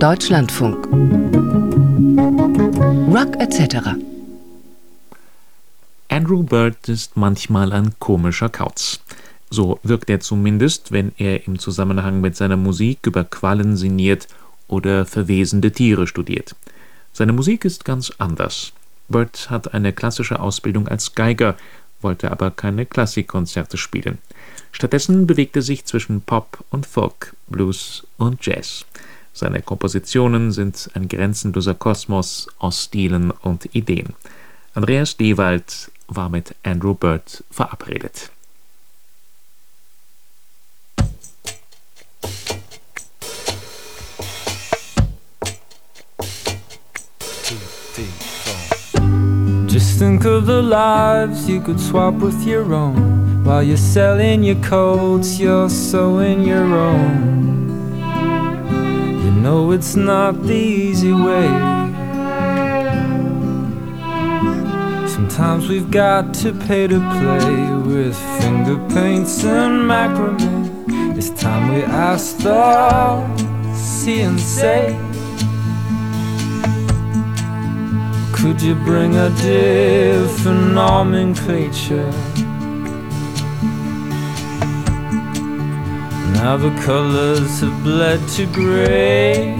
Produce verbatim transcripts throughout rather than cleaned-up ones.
Deutschlandfunk. Rock et cetera. Andrew Bird ist manchmal ein komischer Kauz. So wirkt er zumindest, wenn er im Zusammenhang mit seiner Musik über Quallen sinniert oder verwesende Tiere studiert. Seine Musik ist ganz anders. Bird hat eine klassische Ausbildung als Geiger, wollte aber keine Klassikkonzerte spielen. Stattdessen bewegt er sich zwischen Pop und Folk, Blues und Jazz. Seine Kompositionen sind ein grenzenloser Kosmos aus Stilen und Ideen. Andreas Dewald war mit Andrew Bird verabredet. Just think of the lives you could swap with your own. While you're selling your coats, you're sewing your own. You know it's not the easy way. Sometimes we've got to pay to play with finger paints and macrame. It's time we ask the see and say, could you bring a different nomenclature? Now the colors have bled to gray,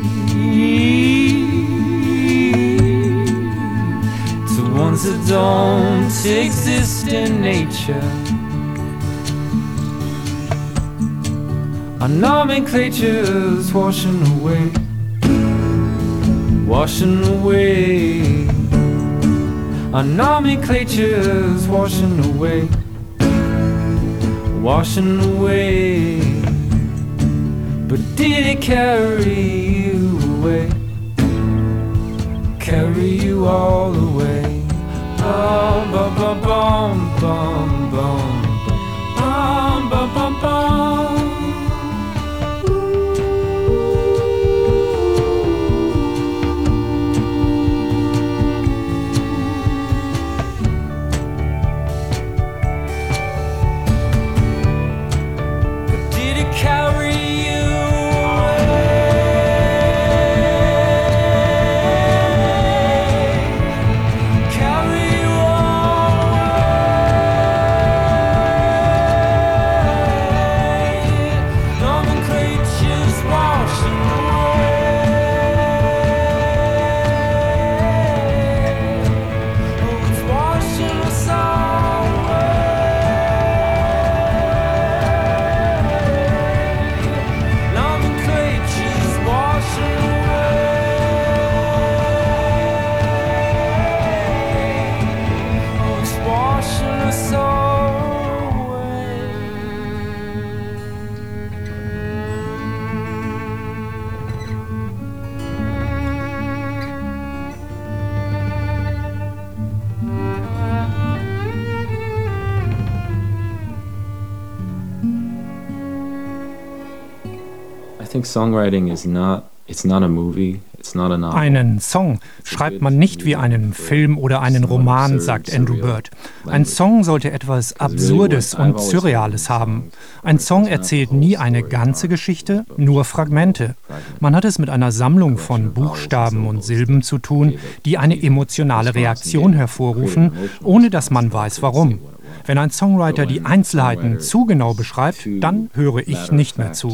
to ones that don't exist in nature. Our nomenclature's washing away, washing away. Our nomenclature's washing away, washing away. But did it carry you away? Carry you all away? Bum bum bum bum bum bum bum bum bum bum. I think songwriting is not, it's not a movie, it's not a novel. Einen Song schreibt man nicht wie einen Film oder einen Roman, sagt Andrew Bird. Ein Song sollte etwas Absurdes und Surreales haben. Ein Song erzählt nie eine ganze Geschichte, nur Fragmente. Man hat es mit einer Sammlung von Buchstaben und Silben zu tun, die eine emotionale Reaktion hervorrufen, ohne dass man weiß, warum. Wenn ein Songwriter die Einzelheiten zu genau beschreibt, dann höre ich nicht mehr zu.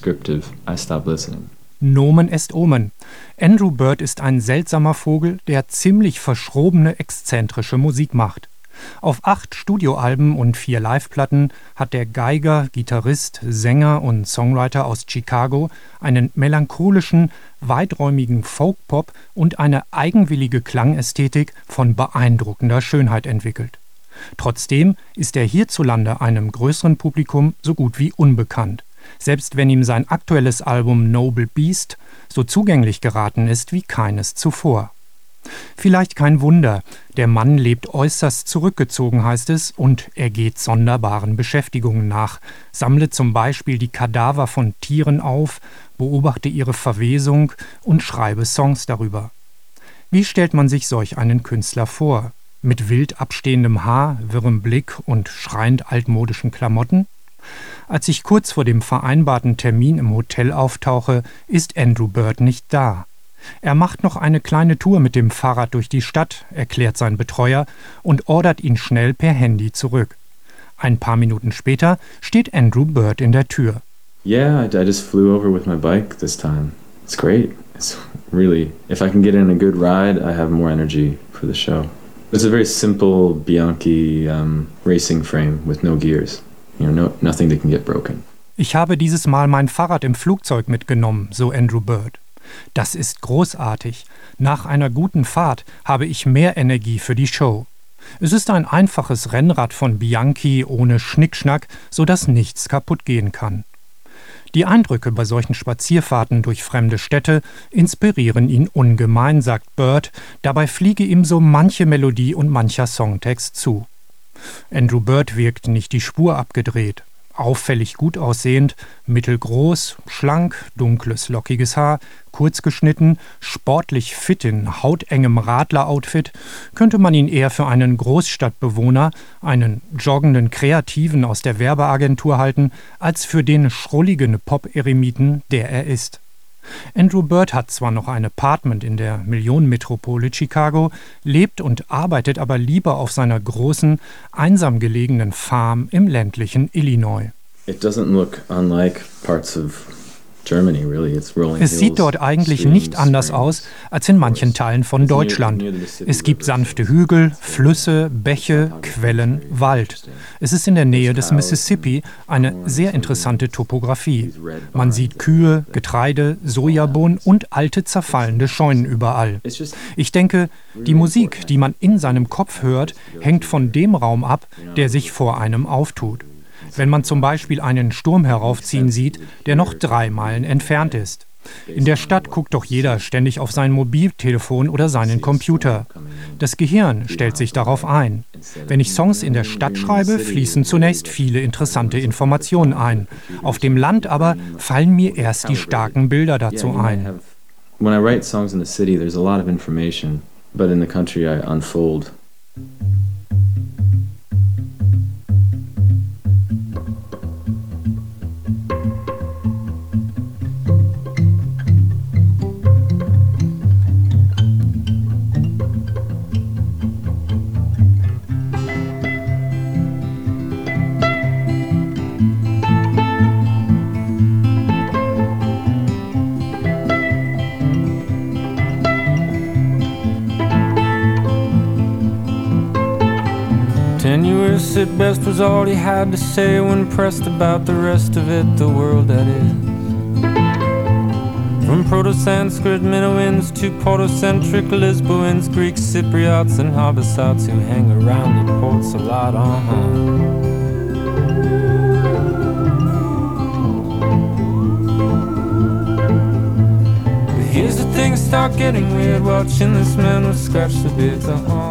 Nomen est omen. Andrew Bird ist ein seltsamer Vogel, der ziemlich verschrobene, exzentrische Musik macht. Auf acht Studioalben und vier Liveplatten hat der Geiger, Gitarrist, Sänger und Songwriter aus Chicago einen melancholischen, weiträumigen Folk-Pop und eine eigenwillige Klangästhetik von beeindruckender Schönheit entwickelt. Trotzdem ist er hierzulande einem größeren Publikum so gut wie unbekannt, selbst wenn ihm sein aktuelles Album Noble Beast so zugänglich geraten ist wie keines zuvor. Vielleicht kein Wunder, der Mann lebt äußerst zurückgezogen, heißt es, und er geht sonderbaren Beschäftigungen nach, sammle zum Beispiel die Kadaver von Tieren auf, beobachte ihre Verwesung und schreibe Songs darüber. Wie stellt man sich solch einen Künstler vor? Mit wild abstehendem Haar, wirrem Blick und schreiend altmodischen Klamotten? Als ich kurz vor dem vereinbarten Termin im Hotel auftauche, ist Andrew Bird nicht da. Er macht noch eine kleine Tour mit dem Fahrrad durch die Stadt, erklärt sein Betreuer und ordert ihn schnell per Handy zurück. Ein paar Minuten später steht Andrew Bird in der Tür. Yeah, I, I just flew over with my bike this time. It's great. It's really, if I can get in a good ride, I have more energy for the show. It's a very simple Bianchi um, racing frame with no gears. You know, no, nothing that can get broken. Ich habe dieses Mal mein Fahrrad im Flugzeug mitgenommen, so Andrew Bird. Das ist großartig. Nach einer guten Fahrt habe ich mehr Energie für die Show. Es ist ein einfaches Rennrad von Bianchi ohne Schnickschnack, sodass nichts kaputt gehen kann. Die Eindrücke bei solchen Spazierfahrten durch fremde Städte inspirieren ihn ungemein, sagt Bird. Dabei fliege ihm so manche Melodie und mancher Songtext zu. Andrew Bird wirkt nicht die Spur abgedreht. Auffällig gut aussehend, mittelgroß, schlank, dunkles, lockiges Haar, kurz geschnitten, sportlich fit in hautengem Radler-Outfit, könnte man ihn eher für einen Großstadtbewohner, einen joggenden Kreativen aus der Werbeagentur halten, als für den schrulligen Pop-Eremiten, der er ist. Andrew Bird hat zwar noch ein Apartment in der Millionenmetropole Chicago, lebt und arbeitet aber lieber auf seiner großen, einsam gelegenen Farm im ländlichen Illinois. It doesn't look unlike parts of Germany, really. It's rolling Es sieht dort eigentlich nicht anders aus als in manchen Teilen von Deutschland. Es gibt sanfte Hügel, Flüsse, Bäche, Quellen, Wald. Es ist in der Nähe des Mississippi eine sehr interessante Topographie. Man sieht Kühe, Getreide, Sojabohnen und alte zerfallende Scheunen überall. Ich denke, die Musik, die man in seinem Kopf hört, hängt von dem Raum ab, der sich vor einem auftut. Wenn man zum Beispiel einen Sturm heraufziehen sieht, der noch drei Meilen entfernt ist. In der Stadt guckt doch jeder ständig auf sein Mobiltelefon oder seinen Computer. Das Gehirn stellt sich darauf ein. Wenn ich Songs in der Stadt schreibe, fließen zunächst viele interessante Informationen ein. Auf dem Land aber fallen mir erst die starken Bilder dazu ein. When I write songs in the city, there's a lot of information, but in the country I unfold. Tenuous at best was all he had to say when pressed about the rest of it, the world that is. From Proto-Sanskrit Minoans to Proto-centric Lisboans, Greeks, Cypriots and Hobbesites who hang around the ports a lot, uh-huh. But here's the thing, start getting weird, watching this man with scratch the beards, uh-huh.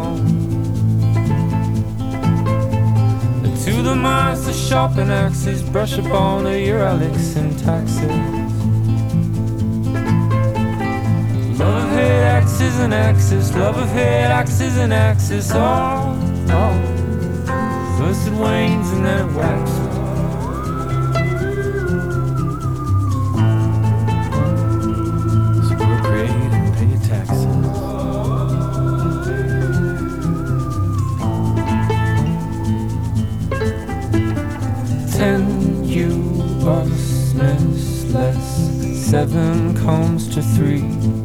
To the minds, the sharpen axes, brush up on the Uralic syntaxes. Love of hate, axes and axis, love of hate, axes and axis, oh, oh. First it wanes and then it waxes. So procreate and pay your taxes. Ten U-busness less, seven comes to three.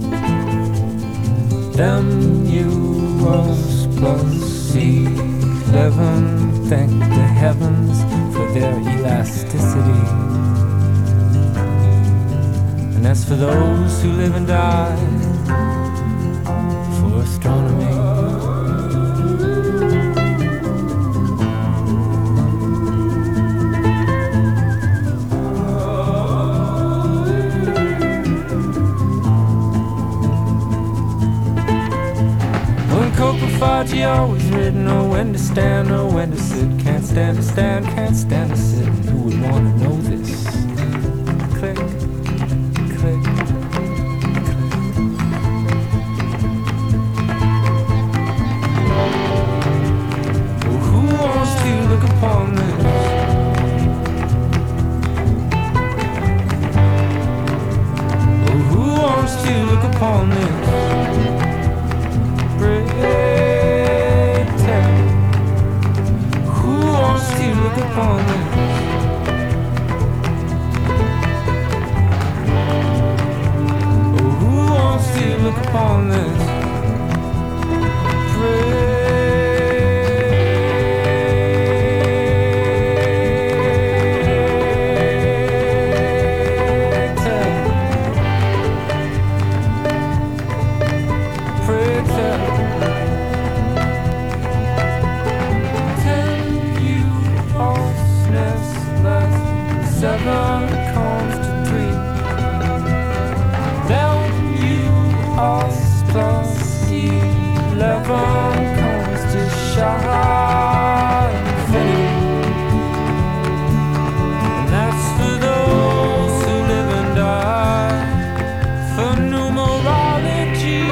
Them U-was plus C, eleven, thank the heavens for their elasticity. And as for those who live and die, for astronomy. You always read, know when to stand, know when to sit. Can't stand to stand, can't stand to sit. And who would want to know this? Click, click, click. Well, who wants to look upon this? upon this pretend? Who wants to look upon this? Oh, who wants to look upon this pretend? Seven comes to three. Then you ask plus eleven comes to shine. And that's for those who live and die for numerology.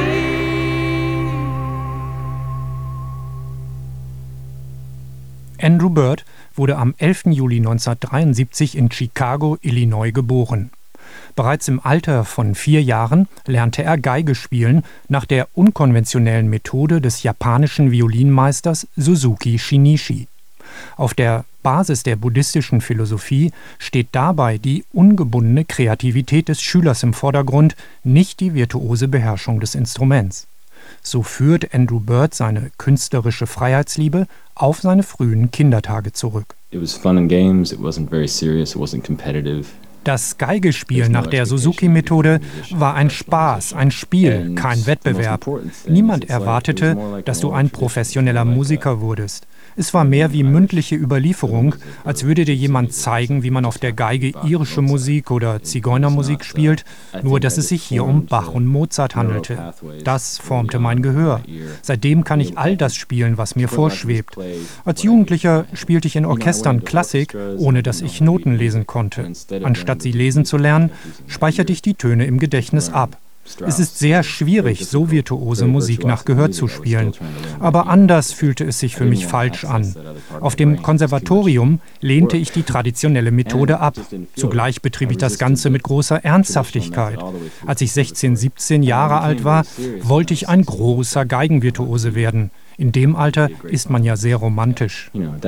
Andrew Bird wurde am elften Juli neunzehnhundertdreiundsiebzig in Chicago, Illinois geboren. Bereits im Alter von vier Jahren lernte er Geige spielen nach der unkonventionellen Methode des japanischen Violinmeisters Suzuki Shinichi. Auf der Basis der buddhistischen Philosophie steht dabei die ungebundene Kreativität des Schülers im Vordergrund, nicht die virtuose Beherrschung des Instruments. So führt Andrew Bird seine künstlerische Freiheitsliebe auf seine frühen Kindertage zurück. It was fun and games, it wasn't very serious, it wasn't competitive. Das Geigespielen nach der Suzuki-Methode war ein Spaß, ein Spiel, kein Wettbewerb. Niemand erwartete, dass du ein professioneller Musiker wurdest. Es war mehr wie mündliche Überlieferung, als würde dir jemand zeigen, wie man auf der Geige irische Musik oder Zigeunermusik spielt, nur dass es sich hier um Bach und Mozart handelte. Das formte mein Gehör. Seitdem kann ich all das spielen, was mir vorschwebt. Als Jugendlicher spielte ich in Orchestern Klassik, ohne dass ich Noten lesen konnte. Anstatt sie lesen zu lernen, speicherte ich die Töne im Gedächtnis ab. Es ist sehr schwierig, so virtuose Musik nach Gehör zu spielen. Aber anders fühlte es sich für mich falsch an. Auf dem Konservatorium lehnte ich die traditionelle Methode ab. Zugleich betrieb ich das Ganze mit großer Ernsthaftigkeit. Als ich sechzehn, siebzehn Jahre alt war, wollte ich ein großer Geigenvirtuose werden. In dem Alter ist man ja sehr romantisch.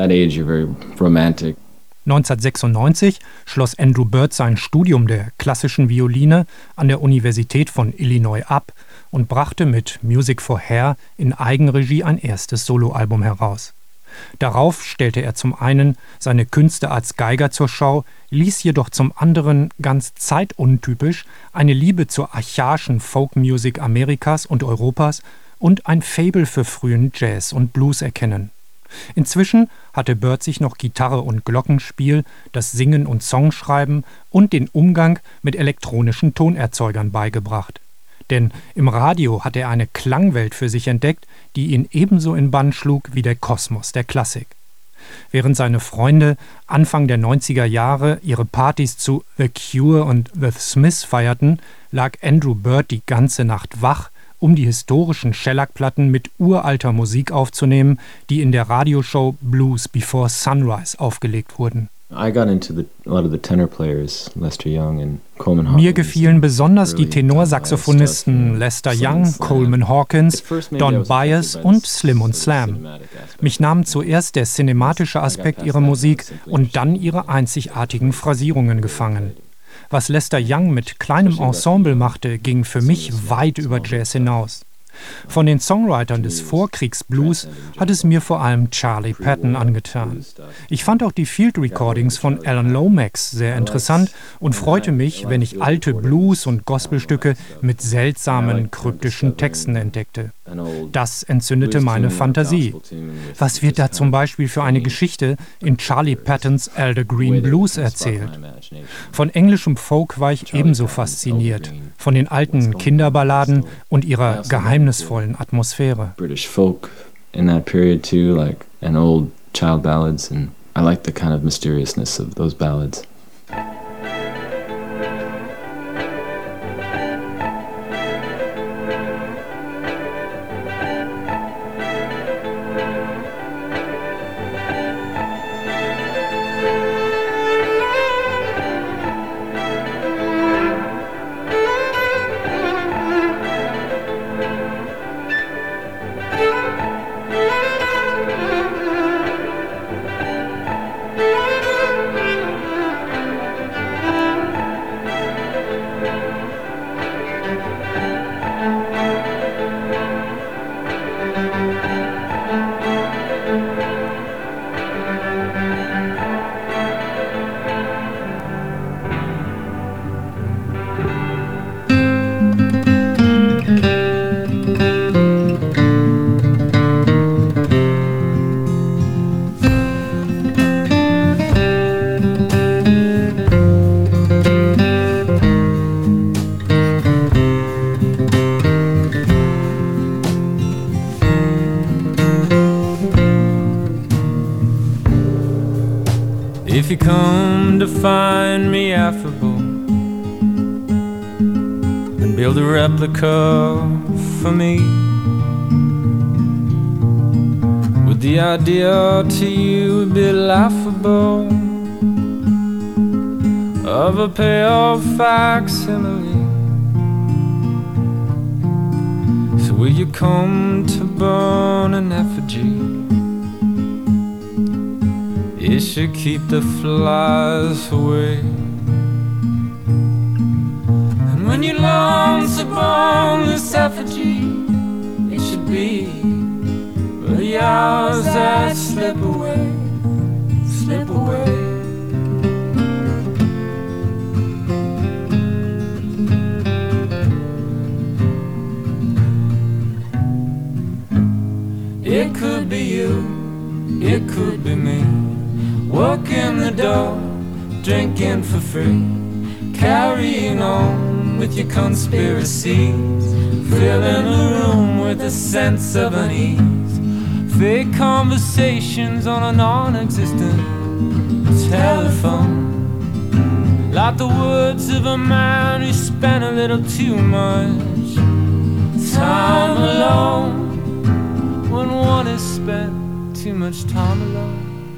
neunzehnhundertsechsundneunzig schloss Andrew Bird sein Studium der klassischen Violine an der Universität von Illinois ab und brachte mit Music for Hair in Eigenregie ein erstes Soloalbum heraus. Darauf stellte er zum einen seine Künste als Geiger zur Schau, ließ jedoch zum anderen, ganz zeituntypisch, eine Liebe zur archaischen Folkmusik Amerikas und Europas und ein Faible für frühen Jazz und Blues erkennen. Inzwischen hatte Bird sich noch Gitarre und Glockenspiel, das Singen und Songschreiben und den Umgang mit elektronischen Tonerzeugern beigebracht. Denn im Radio hatte er eine Klangwelt für sich entdeckt, die ihn ebenso in Bann schlug wie der Kosmos der Klassik. Während seine Freunde Anfang der neunziger Jahre ihre Partys zu The Cure und The Smiths feierten, lag Andrew Bird die ganze Nacht wach, um die historischen Shellac-Platten mit uralter Musik aufzunehmen, die in der Radioshow Blues Before Sunrise aufgelegt wurden. Mir gefielen besonders die Tenorsaxophonisten Lester Young, Coleman Hawkins, Don Byas und Slim und Slam. Mich nahm zuerst der cinematische Aspekt ihrer Musik und dann ihre einzigartigen Phrasierungen gefangen. Was Lester Young mit kleinem Ensemble machte, ging für mich weit über Jazz hinaus. Von den Songwritern des Vorkriegsblues hat es mir vor allem Charlie Patton angetan. Ich fand auch die Field Recordings von Alan Lomax sehr interessant und freute mich, wenn ich alte Blues- und Gospelstücke mit seltsamen, kryptischen Texten entdeckte. Das entzündete meine Fantasie. Was wird da zum Beispiel für eine Geschichte in Charlie Pattons Elder Green Blues erzählt? Von englischem Folk war ich ebenso fasziniert, von den alten Kinderballaden und ihrer geheimnisvollen Atmosphäre. British folk in that period too, like and old child ballads, and I like the kind of mysteriousness of those ballads. laughable and build a replica for me. Would the idea to you be laughable of a pale facsimile? So will you come to burn an effigy? It should keep the flies away. And when you long to burn this effigy, it should be for the hours that slip away, slip away. It could be you, it could be me, working the door, drinking for free, carrying on with your conspiracies, filling the room with a sense of unease, fake conversations on a non-existent telephone, like the words of a man who spent a little too much time alone. When one has spent too much time alone.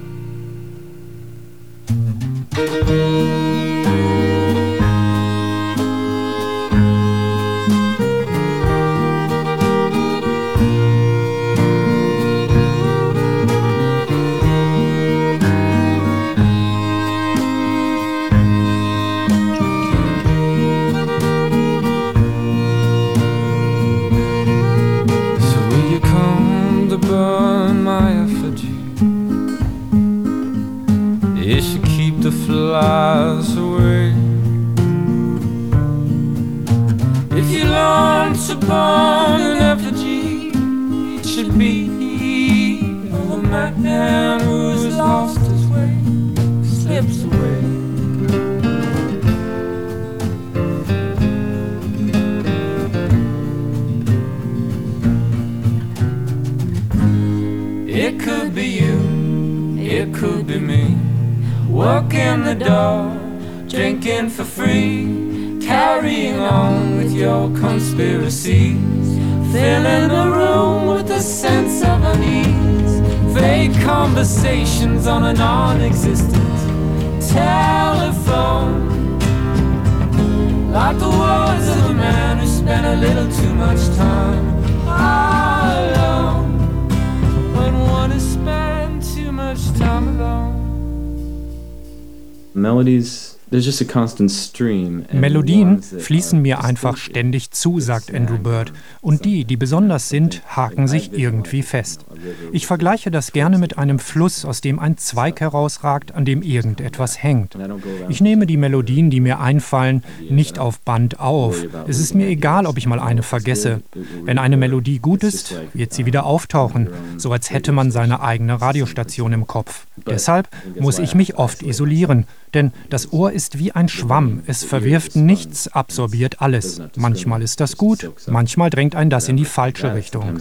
Burn my effigy. It should keep the flies away. If you long to burn an effigy, it should be of a man who has lost his way, slips away. It could be you, it could be me, working the door, drinking for free, carrying on with your conspiracies, filling the room with a sense of unease, vague conversations on a non-existent telephone, like the words of a man who spent a little too much time alone. When one has spent too much time alone. Melodies, there's just a constant stream. Melodien fließen mir einfach ständig zu, sagt Andrew Bird. Und die, die besonders sind, haken sich irgendwie fest. Ich vergleiche das gerne mit einem Fluss, aus dem ein Zweig herausragt, an dem irgendetwas hängt. Ich nehme die Melodien, die mir einfallen, nicht auf Band auf. Es ist mir egal, ob ich mal eine vergesse. Wenn eine Melodie gut ist, wird sie wieder auftauchen, so als hätte man seine eigene Radiostation im Kopf. Deshalb muss ich mich oft isolieren, denn das Ohr ist wie ein Schwamm. Es verwirft nichts, absorbiert alles. Manchmal ist das gut, manchmal drängt einen das in die falsche Richtung.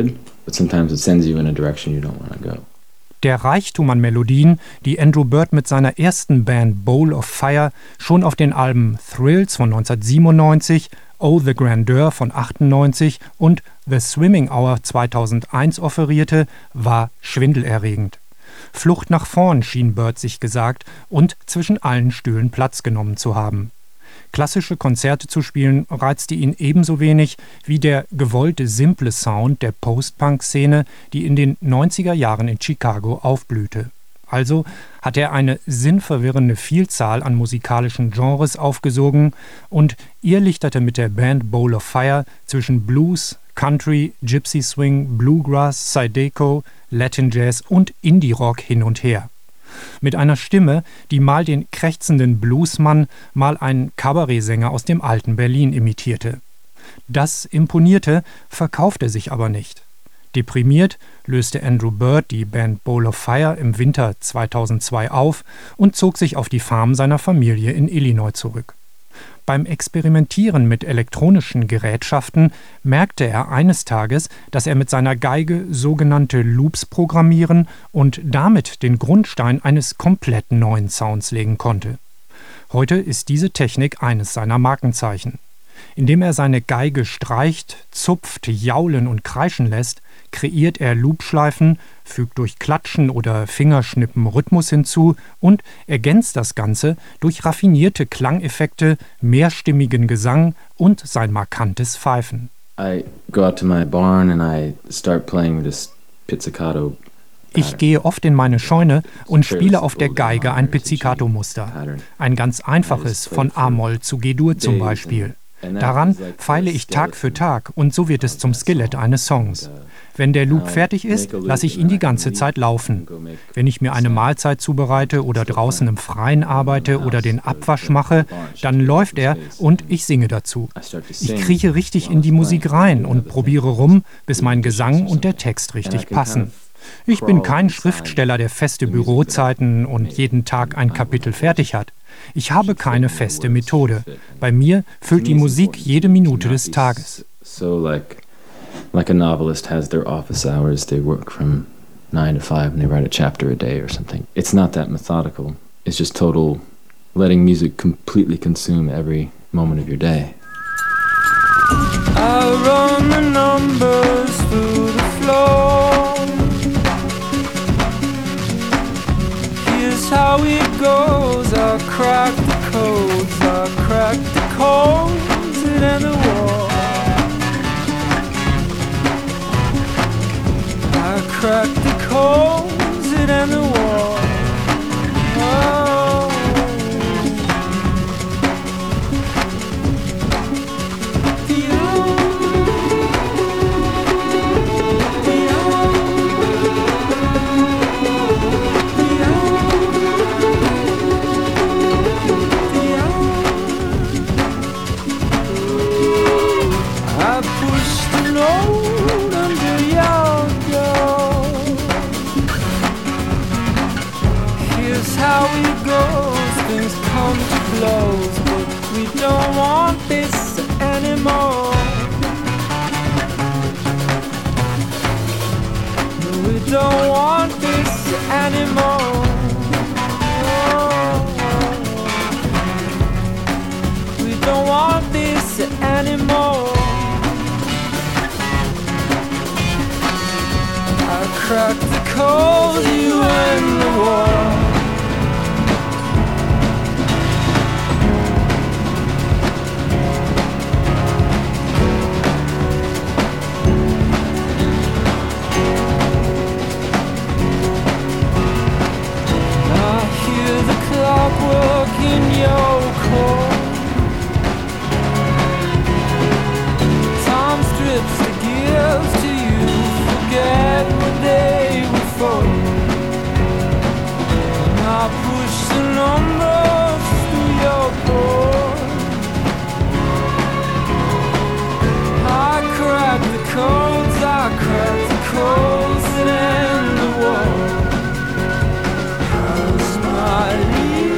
Der Reichtum an Melodien, die Andrew Bird mit seiner ersten Band Bowl of Fire schon auf den Alben Thrills von neunzehnhundertsiebenundneunzig, Oh the Grandeur von achtundneunzig und The Swimming Hour zweitausendeins offerierte, war schwindelerregend. Flucht nach vorn, schien Bird sich gesagt, und zwischen allen Stühlen Platz genommen zu haben. Klassische Konzerte zu spielen reizte ihn ebenso wenig wie der gewollte simple Sound der Post-Punk-Szene, die in den neunziger Jahren in Chicago aufblühte. Also hat er eine sinnverwirrende Vielzahl an musikalischen Genres aufgesogen und irrlichterte mit der Band Bowl of Fire zwischen Blues, Country, Gypsy Swing, Bluegrass, Zydeco, Latin Jazz und Indie-Rock hin und her. Mit einer Stimme, die mal den krächzenden Bluesmann, mal einen Kabarettsänger aus dem alten Berlin imitierte. Das imponierte, verkaufte sich aber nicht. Deprimiert löste Andrew Bird die Band Bowl of Fire im Winter zweitausendzwei auf und zog sich auf die Farm seiner Familie in Illinois zurück. Beim Experimentieren mit elektronischen Gerätschaften merkte er eines Tages, dass er mit seiner Geige sogenannte Loops programmieren und damit den Grundstein eines komplett neuen Sounds legen konnte. Heute ist diese Technik eines seiner Markenzeichen. Indem er seine Geige streicht, zupft, jaulen und kreischen lässt, kreiert er Loopschleifen, fügt durch Klatschen oder Fingerschnippen Rhythmus hinzu und ergänzt das Ganze durch raffinierte Klangeffekte, mehrstimmigen Gesang und sein markantes Pfeifen. I go out to my barn and I start playing this pizzicato. Ich gehe oft in meine Scheune und spiele auf der Geige ein Pizzicato-Muster. Ein ganz einfaches, von A-Moll zu G-Dur zum Beispiel. Daran feile ich Tag für Tag und so wird es zum Skelett eines Songs. Wenn der Loop fertig ist, lasse ich ihn die ganze Zeit laufen. Wenn ich mir eine Mahlzeit zubereite oder draußen im Freien arbeite oder den Abwasch mache, dann läuft er und ich singe dazu. Ich krieche richtig in die Musik rein und probiere rum, bis mein Gesang und der Text richtig passen. Ich bin kein Schriftsteller, der feste Bürozeiten und jeden Tag ein Kapitel fertig hat. Ich habe keine feste Methode. Bei mir füllt die Musik jede Minute des Tages. So like, like a novelist has their office hours, they work from nine to five and they write a chapter a day or something. It's not that methodical. It's just total letting music completely consume every moment of your day. I run the numbers through the floor. Here's how it goes. I crack the codes, I crack the codes and then the wall. I crack the codes and then the wall. Oh. How it goes, things come to blows, but we don't want this anymore. No, we don't want this anymore. Oh, we don't want this anymore. I cracked the code, you and the war. Clockwork in your core. Time strips the gifts to you. Forget what they were for. And I push the numbers through your pore. I crack the codes, I crack the codes that end the war. How's my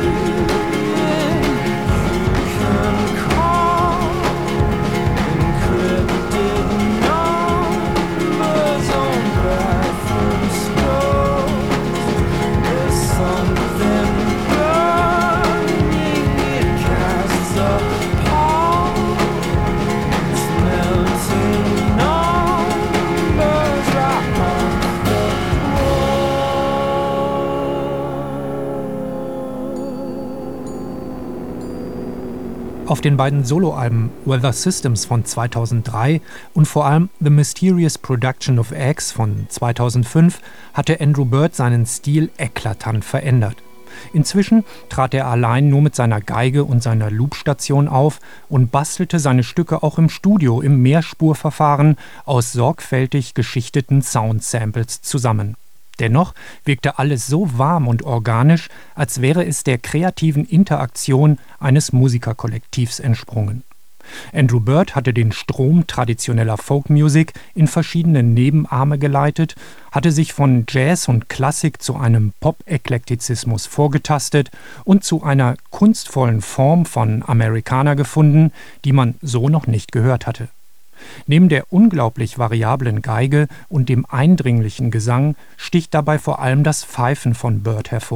Auf den beiden Soloalben Weather Systems von zweitausenddrei und vor allem The Mysterious Production of X von zweitausendfünf hatte Andrew Bird seinen Stil eklatant verändert. Inzwischen trat er allein nur mit seiner Geige und seiner Loopstation auf und bastelte seine Stücke auch im Studio im Mehrspurverfahren aus sorgfältig geschichteten Soundsamples zusammen. Dennoch wirkte alles so warm und organisch, als wäre es der kreativen Interaktion eines Musikerkollektivs entsprungen. Andrew Bird hatte den Strom traditioneller Folkmusik in verschiedene Nebenarme geleitet, hatte sich von Jazz und Klassik zu einem Pop-Eklektizismus vorgetastet und zu einer kunstvollen Form von Americana gefunden, die man so noch nicht gehört hatte. Neben der unglaublich variablen Geige und dem eindringlichen Gesang sticht dabei vor allem das Pfeifen von Bird hervor.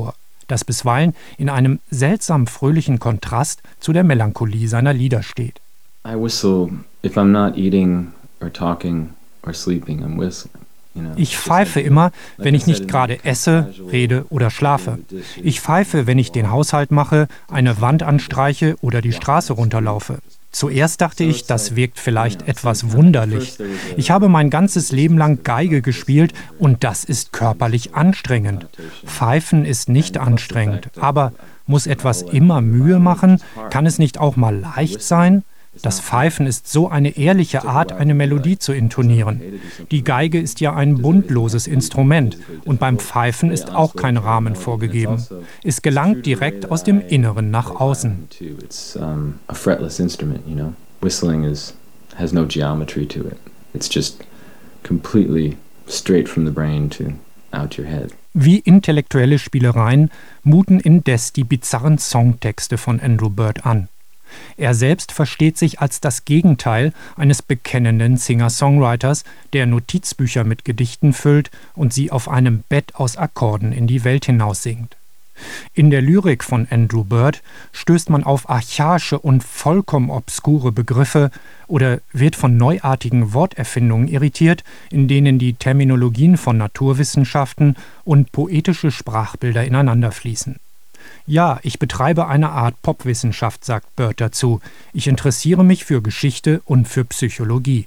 das bisweilen in einem seltsam fröhlichen Kontrast zu der Melancholie seiner Lieder steht. I whistle if I'm not eating or talking or sleeping, I'm whistling. Ich pfeife immer, wenn ich nicht gerade esse, rede oder schlafe. Ich pfeife, wenn ich den Haushalt mache, eine Wand anstreiche oder die Straße runterlaufe. Zuerst dachte ich, das wirkt vielleicht etwas wunderlich. Ich habe mein ganzes Leben lang Geige gespielt und das ist körperlich anstrengend. Pfeifen ist nicht anstrengend, aber muss etwas immer Mühe machen? Kann es nicht auch mal leicht sein? Das Pfeifen ist so eine ehrliche Art, eine Melodie zu intonieren. Die Geige ist ja ein bundloses Instrument und beim Pfeifen ist auch kein Rahmen vorgegeben. Es gelangt direkt aus dem Inneren nach außen. A fretless instrument, you know. Whistling is has no geometry to it. It's just completely straight from the brain to out your head. Wie intellektuelle Spielereien muten indes die bizarren Songtexte von Andrew Bird an. Er selbst versteht sich als das Gegenteil eines bekennenden Singer-Songwriters, der Notizbücher mit Gedichten füllt und sie auf einem Bett aus Akkorden in die Welt hinaus singt. In der Lyrik von Andrew Bird stößt man auf archaische und vollkommen obskure Begriffe oder wird von neuartigen Worterfindungen irritiert, in denen die Terminologien von Naturwissenschaften und poetische Sprachbilder ineinanderfließen. Ja, ich betreibe eine Art Popwissenschaft, sagt Bird dazu. Ich interessiere mich für Geschichte und für Psychologie.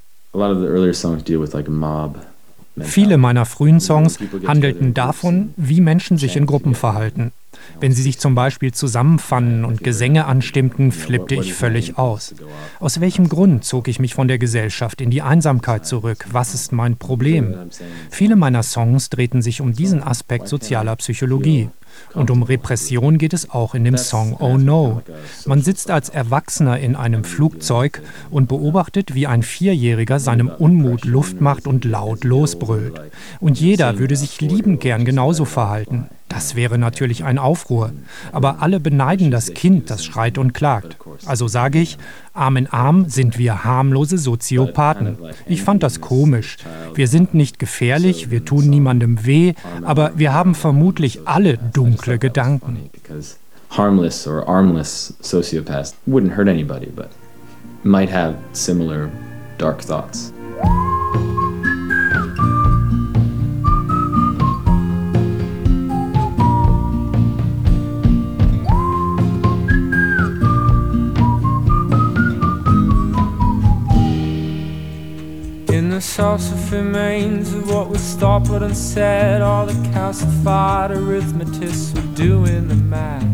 Viele meiner frühen Songs handelten davon, wie Menschen sich in Gruppen verhalten. Wenn sie sich zum Beispiel zusammenfanden und Gesänge anstimmten, flippte ich völlig aus. Aus welchem Grund zog ich mich von der Gesellschaft in die Einsamkeit zurück? Was ist mein Problem? Viele meiner Songs drehten sich um diesen Aspekt sozialer Psychologie. Und um Repression geht es auch in dem Song Oh No. Man sitzt als Erwachsener in einem Flugzeug und beobachtet, wie ein Vierjähriger seinem Unmut Luft macht und laut losbrüllt. Und jeder würde sich liebend gern genauso verhalten. Das wäre natürlich ein Aufruhr. Aber alle beneiden das Kind, das schreit und klagt. Also sage ich, Arm in Arm sind wir harmlose Soziopathen. Ich fand das komisch. Wir sind nicht gefährlich, wir tun niemandem weh, aber wir haben vermutlich alle dunkle Gedanken. Harmless or armless sociopaths wouldn't hurt anybody, but might have similar dark thoughts. Saucer remains of what was thought but unsaid. All the calcified arithmetists were doing the math,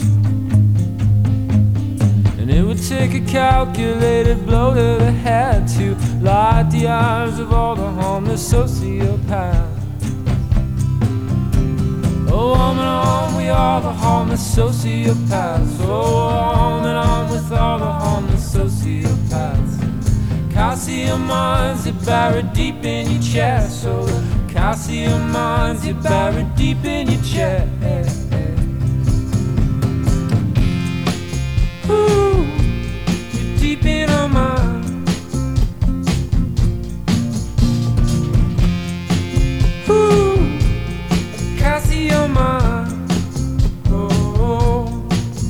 and it would take a calculated blow to the head to light the eyes of all the harmless sociopaths. Oh, on and on, we are the harmless sociopaths. Oh, on and on with all the harmless sociopaths. Calcium mines are buried deep in your chest. So the calcium mines are buried deep in your chest. Ooh, you're deep in our mind. Ooh, calcium mine. Oh,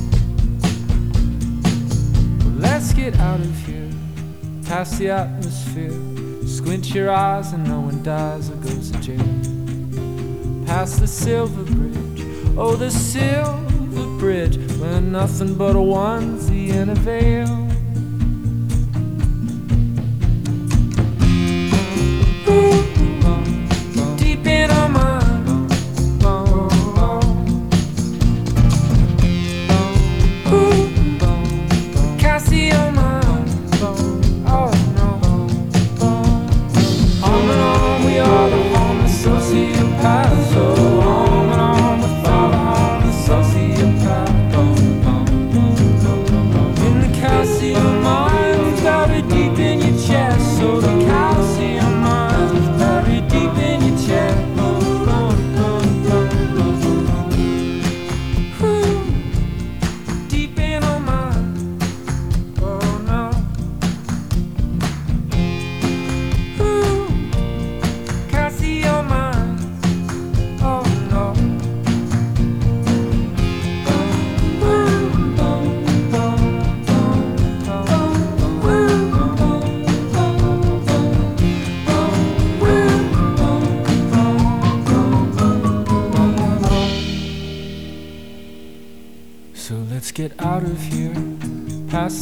well, let's get out of here. Past the atmosphere, squint your eyes and no one dies or goes to jail. Past the silver bridge, oh the silver bridge, where nothing but a onesie and a veil. Ooh, deep in our mind. Ooh, calcium mind. In the castle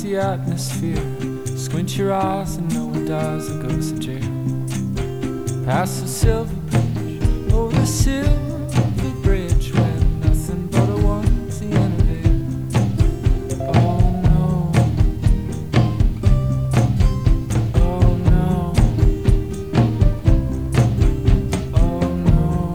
relax the atmosphere. Squint your eyes and no one dies or goes to jail. Past the silver bridge, over the silver bridge, when nothing but a one's the end of it. Oh no. Oh no. Oh no.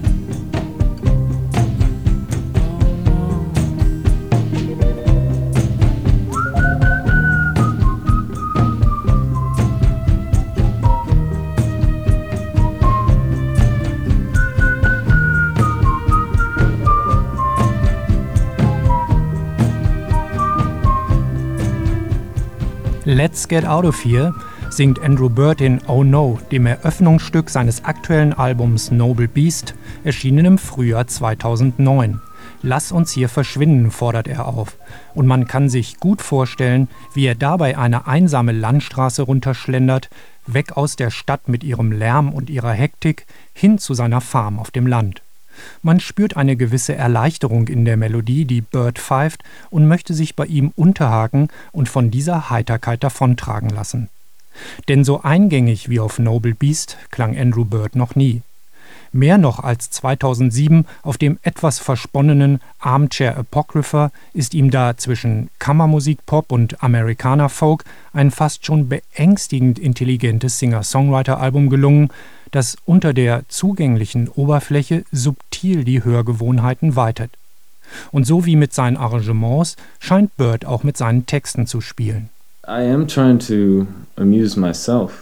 Let's Get Out of Here singt Andrew Bird in Oh No, dem Eröffnungsstück seines aktuellen Albums Noble Beast, erschienen im Frühjahr zweitausendneun. Lass uns hier verschwinden, fordert er auf. Und man kann sich gut vorstellen, wie er dabei eine einsame Landstraße runterschlendert, weg aus der Stadt mit ihrem Lärm und ihrer Hektik, hin zu seiner Farm auf dem Land. Man spürt eine gewisse Erleichterung in der Melodie, die Bird pfeift, und möchte sich bei ihm unterhaken und von dieser Heiterkeit davontragen lassen. Denn so eingängig wie auf Noble Beast klang Andrew Bird noch nie. Mehr noch als zweitausendsieben auf dem etwas versponnenen Armchair Apocrypha ist ihm da zwischen Kammermusik-Pop und Amerikaner-Folk ein fast schon beängstigend intelligentes Singer-Songwriter-Album gelungen, das unter der zugänglichen Oberfläche subtil die Hörgewohnheiten weitet. Und so wie mit seinen Arrangements scheint Bird auch mit seinen Texten zu spielen. I am trying to amuse myself.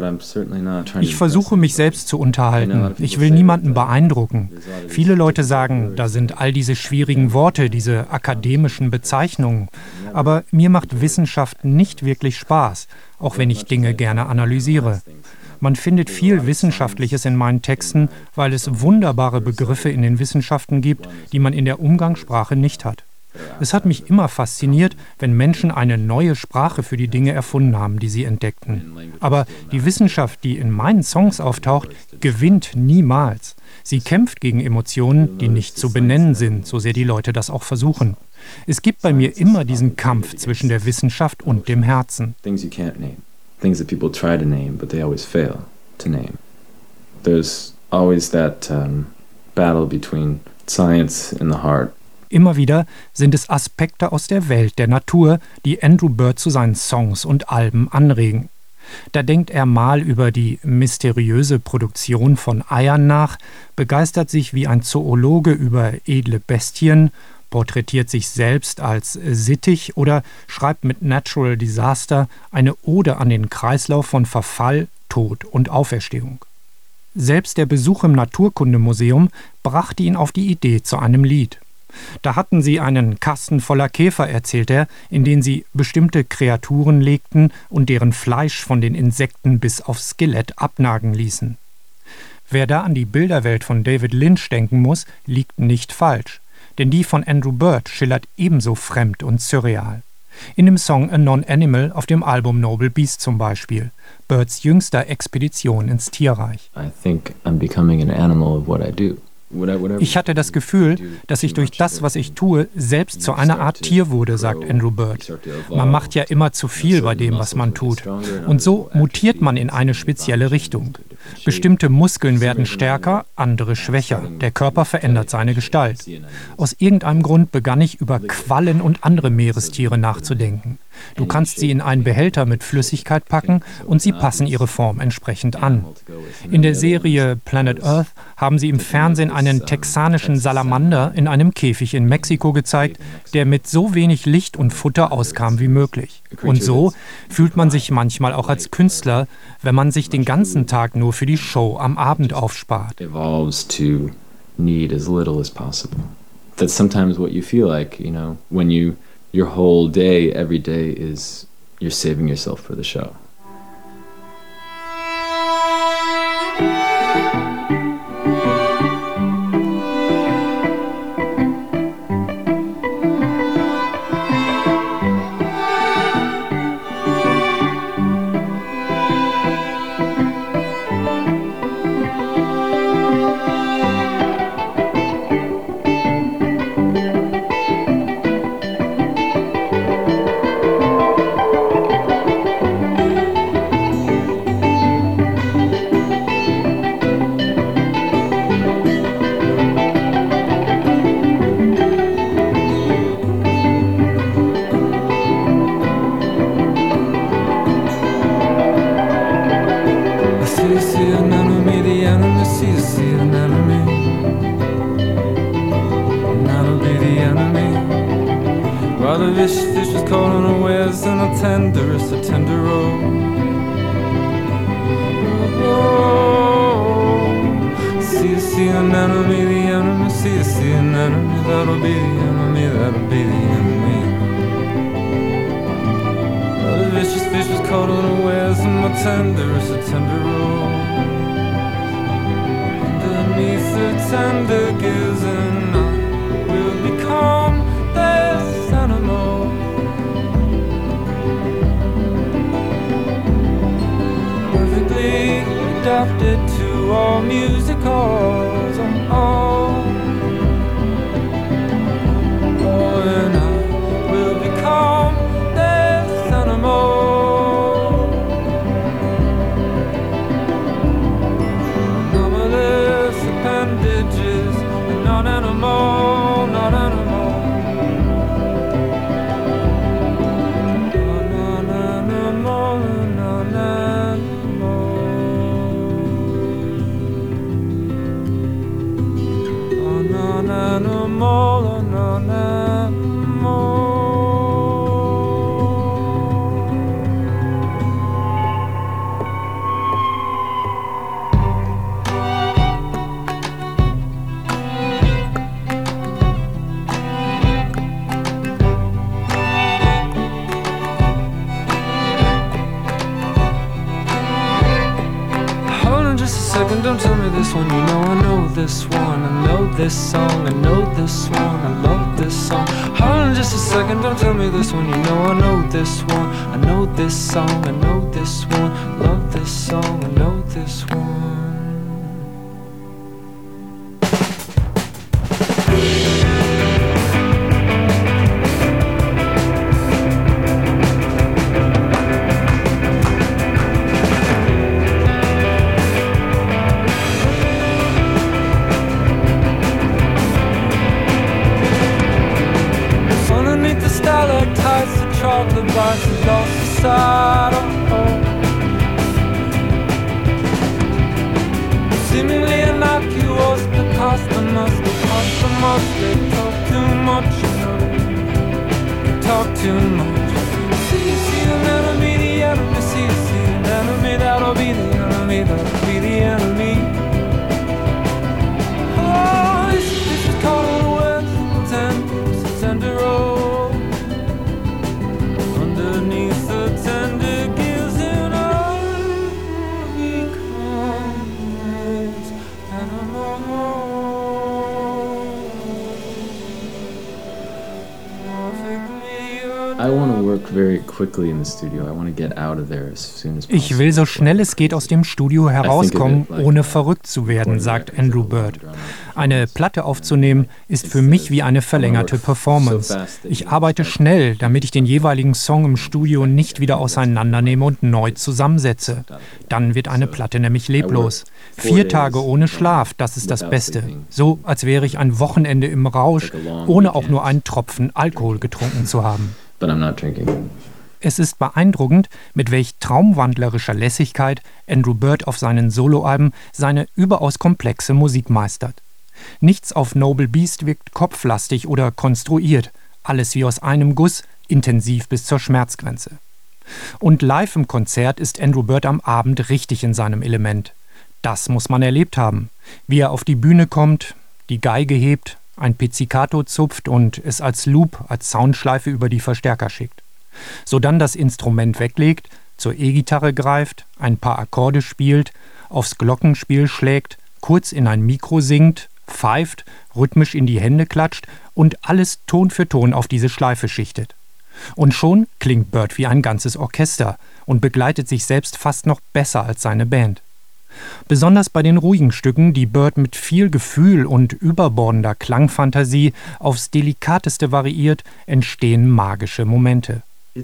Ich versuche, mich selbst zu unterhalten. Ich will niemanden beeindrucken. Viele Leute sagen, da sind all diese schwierigen Worte, diese akademischen Bezeichnungen. Aber mir macht Wissenschaft nicht wirklich Spaß, auch wenn ich Dinge gerne analysiere. Man findet viel Wissenschaftliches in meinen Texten, weil es wunderbare Begriffe in den Wissenschaften gibt, die man in der Umgangssprache nicht hat. Es hat mich immer fasziniert, wenn Menschen eine neue Sprache für die Dinge erfunden haben, die sie entdeckten. Aber die Wissenschaft, die in meinen Songs auftaucht, gewinnt niemals. Sie kämpft gegen Emotionen, die nicht zu benennen sind, so sehr die Leute das auch versuchen. Es gibt bei mir immer diesen Kampf zwischen der Wissenschaft und dem Herzen. Things you can't name. Things that people try to name, but they always fail to name. There's always that um, battle between science and the heart. Immer wieder sind es Aspekte aus der Welt, der Natur, die Andrew Bird zu seinen Songs und Alben anregen. Da denkt er mal über die mysteriöse Produktion von Eiern nach, begeistert sich wie ein Zoologe über edle Bestien, porträtiert sich selbst als sittig oder schreibt mit Natural Disaster eine Ode an den Kreislauf von Verfall, Tod und Auferstehung. Selbst der Besuch im Naturkundemuseum brachte ihn auf die Idee zu einem Lied. Da hatten sie einen Kasten voller Käfer, erzählt er, in den sie bestimmte Kreaturen legten und deren Fleisch von den Insekten bis aufs Skelett abnagen ließen. Wer da an die Bilderwelt von David Lynch denken muss, liegt nicht falsch. Denn die von Andrew Bird schillert ebenso fremd und surreal. In dem Song A Non-Animal auf dem Album Noble Beast zum Beispiel, Birds jüngster Expedition ins Tierreich. I think I'm becoming an animal of what I do. Ich hatte das Gefühl, dass ich durch das, was ich tue, selbst zu einer Art Tier wurde, sagt Andrew Bird. Man macht ja immer zu viel bei dem, was man tut. Und so mutiert man in eine spezielle Richtung. Bestimmte Muskeln werden stärker, andere schwächer. Der Körper verändert seine Gestalt. Aus irgendeinem Grund begann ich über Quallen und andere Meerestiere nachzudenken. Du kannst sie in einen Behälter mit Flüssigkeit packen und sie passen ihre Form entsprechend an. In der Serie Planet Earth haben sie im Fernsehen einen texanischen Salamander in einem Käfig in Mexiko gezeigt, der mit so wenig Licht und Futter auskam wie möglich. Und so fühlt man sich manchmal auch als Künstler, wenn man sich den ganzen Tag nur für die Show am Abend aufspart. Evolves to need as little as possible. That's sometimes what you feel like, you know, when you your whole day, every day is you're saving yourself for the show. vicious fish was caught unawares and a tenderest, a tender road. Oh, see, see an enemy, the enemy, see, see an enemy, that'll be the enemy, that'll be the enemy. Oh, the vicious fish was caught unawares and a tenderest, a tender road. Underneath the tender gills and I will become this animal. Perfectly adapted to all music halls. Oh, oh, and I will become this animal. Anomalous appendages, not animal, not animal. Animal, an animal. Hold on just a second, don't tell me this one. You know I know this one. I know this song, I know this one. I love this song. Hold on just a second, don't tell me this one. You know I know this one. I know this song, I know this one. Love this song, I know this one. Stalactites, the chocolate bars have lost the side. Oh, oh. Seemingly innocuous, because the must because the most they talk too much, you know. They talk too much. See, see an enemy, the enemy, see, see an enemy, that'll be the enemy, that'll be the enemy. Oh, this, this is called a word, tender, it's a tender road. Underneath the tender gills and I become this animal. I want to work very quickly in the studio. I want to get out of there as soon as possible. Ich will so schnell es geht aus dem Studio herauskommen, ohne verrückt zu werden, sagt Andrew Bird. Eine Platte aufzunehmen ist für mich wie eine verlängerte Performance. Ich arbeite schnell, damit ich den jeweiligen Song im Studio nicht wieder auseinandernehme und neu zusammensetze. Dann wird eine Platte nämlich leblos. Vier Tage ohne Schlaf, das ist das Beste. So, als wäre ich ein Wochenende im Rausch, ohne auch nur einen Tropfen Alkohol getrunken zu haben. But I'm not drinking. Es ist beeindruckend, mit welch traumwandlerischer Lässigkeit Andrew Bird auf seinen Soloalben seine überaus komplexe Musik meistert. Nichts auf Noble Beast wirkt kopflastig oder konstruiert, alles wie aus einem Guss, intensiv bis zur Schmerzgrenze. Und live im Konzert ist Andrew Bird am Abend richtig in seinem Element. Das muss man erlebt haben, wie er auf die Bühne kommt, die Geige hebt, ein Pizzicato zupft und es als Loop, als Soundschleife über die Verstärker schickt. Sodann das Instrument weglegt, zur E-Gitarre greift, ein paar Akkorde spielt, aufs Glockenspiel schlägt, kurz in ein Mikro singt, pfeift, rhythmisch in die Hände klatscht und alles Ton für Ton auf diese Schleife schichtet. Und schon klingt Bird wie ein ganzes Orchester und begleitet sich selbst fast noch besser als seine Band. Besonders bei den ruhigen Stücken, die Bird mit viel Gefühl und überbordender Klangfantasie aufs Delikateste variiert, entstehen magische Momente.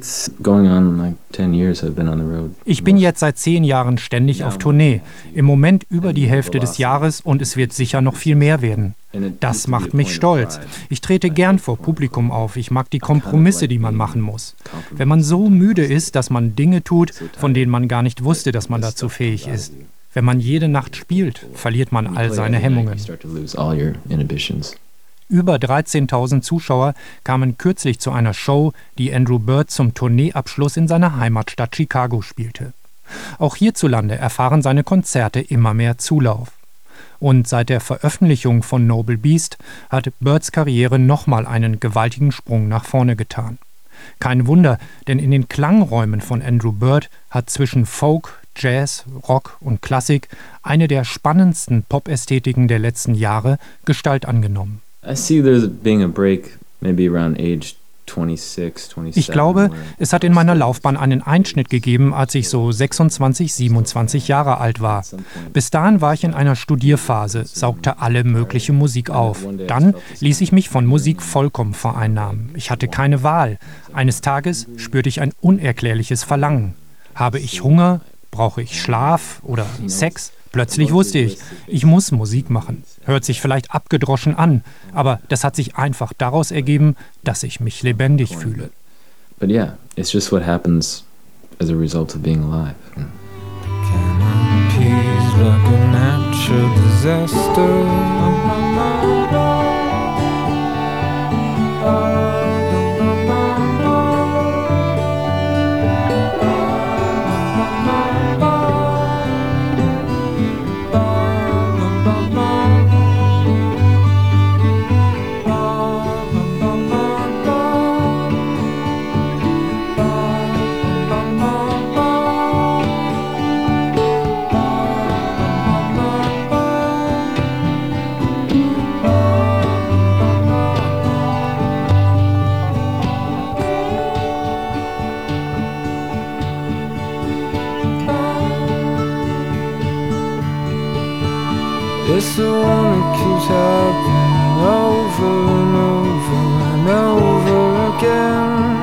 Ich bin jetzt seit zehn Jahren ständig auf Tournee, im Moment über die Hälfte des Jahres und es wird sicher noch viel mehr werden. Das macht mich stolz. Ich trete gern vor Publikum auf, ich mag die Kompromisse, die man machen muss. Wenn man so müde ist, dass man Dinge tut, von denen man gar nicht wusste, dass man dazu fähig ist. Wenn man jede Nacht spielt, verliert man all seine Hemmungen. Über dreizehntausend Zuschauer kamen kürzlich zu einer Show, die Andrew Bird zum Tourneeabschluss in seiner Heimatstadt Chicago spielte. Auch hierzulande erfahren seine Konzerte immer mehr Zulauf. Und seit der Veröffentlichung von Noble Beast hat Birds Karriere nochmal einen gewaltigen Sprung nach vorne getan. Kein Wunder, denn in den Klangräumen von Andrew Bird hat zwischen Folk, Jazz, Rock und Klassik eine der spannendsten Pop-Ästhetiken der letzten Jahre Gestalt angenommen. I see there's being a break maybe around age twenty-six, twenty-seven. Ich glaube, es hat in meiner Laufbahn einen Einschnitt gegeben, als ich so sechsundzwanzig, siebenundzwanzig Jahre alt war. Bis dahin war ich in einer Studierphase, saugte alle mögliche Musik auf. Dann ließ ich mich von Musik vollkommen vereinnahmen. Ich hatte keine Wahl. Eines Tages spürte ich ein unerklärliches Verlangen. Habe ich Hunger? Brauche ich Schlaf oder Sex? Plötzlich wusste ich, ich muss Musik machen. Hört sich vielleicht abgedroschen an, aber das hat sich einfach daraus ergeben, dass ich mich lebendig fühle. But yeah, it's just what happens as a result of being alive. Canopies like a natural disaster. It's the one that keeps happening over and over and over again.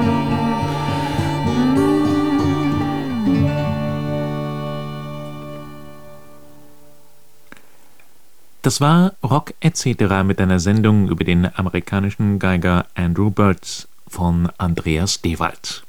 Das war Rock et cetera mit einer Sendung über den amerikanischen Geiger Andrew Bird von Andreas Dewald.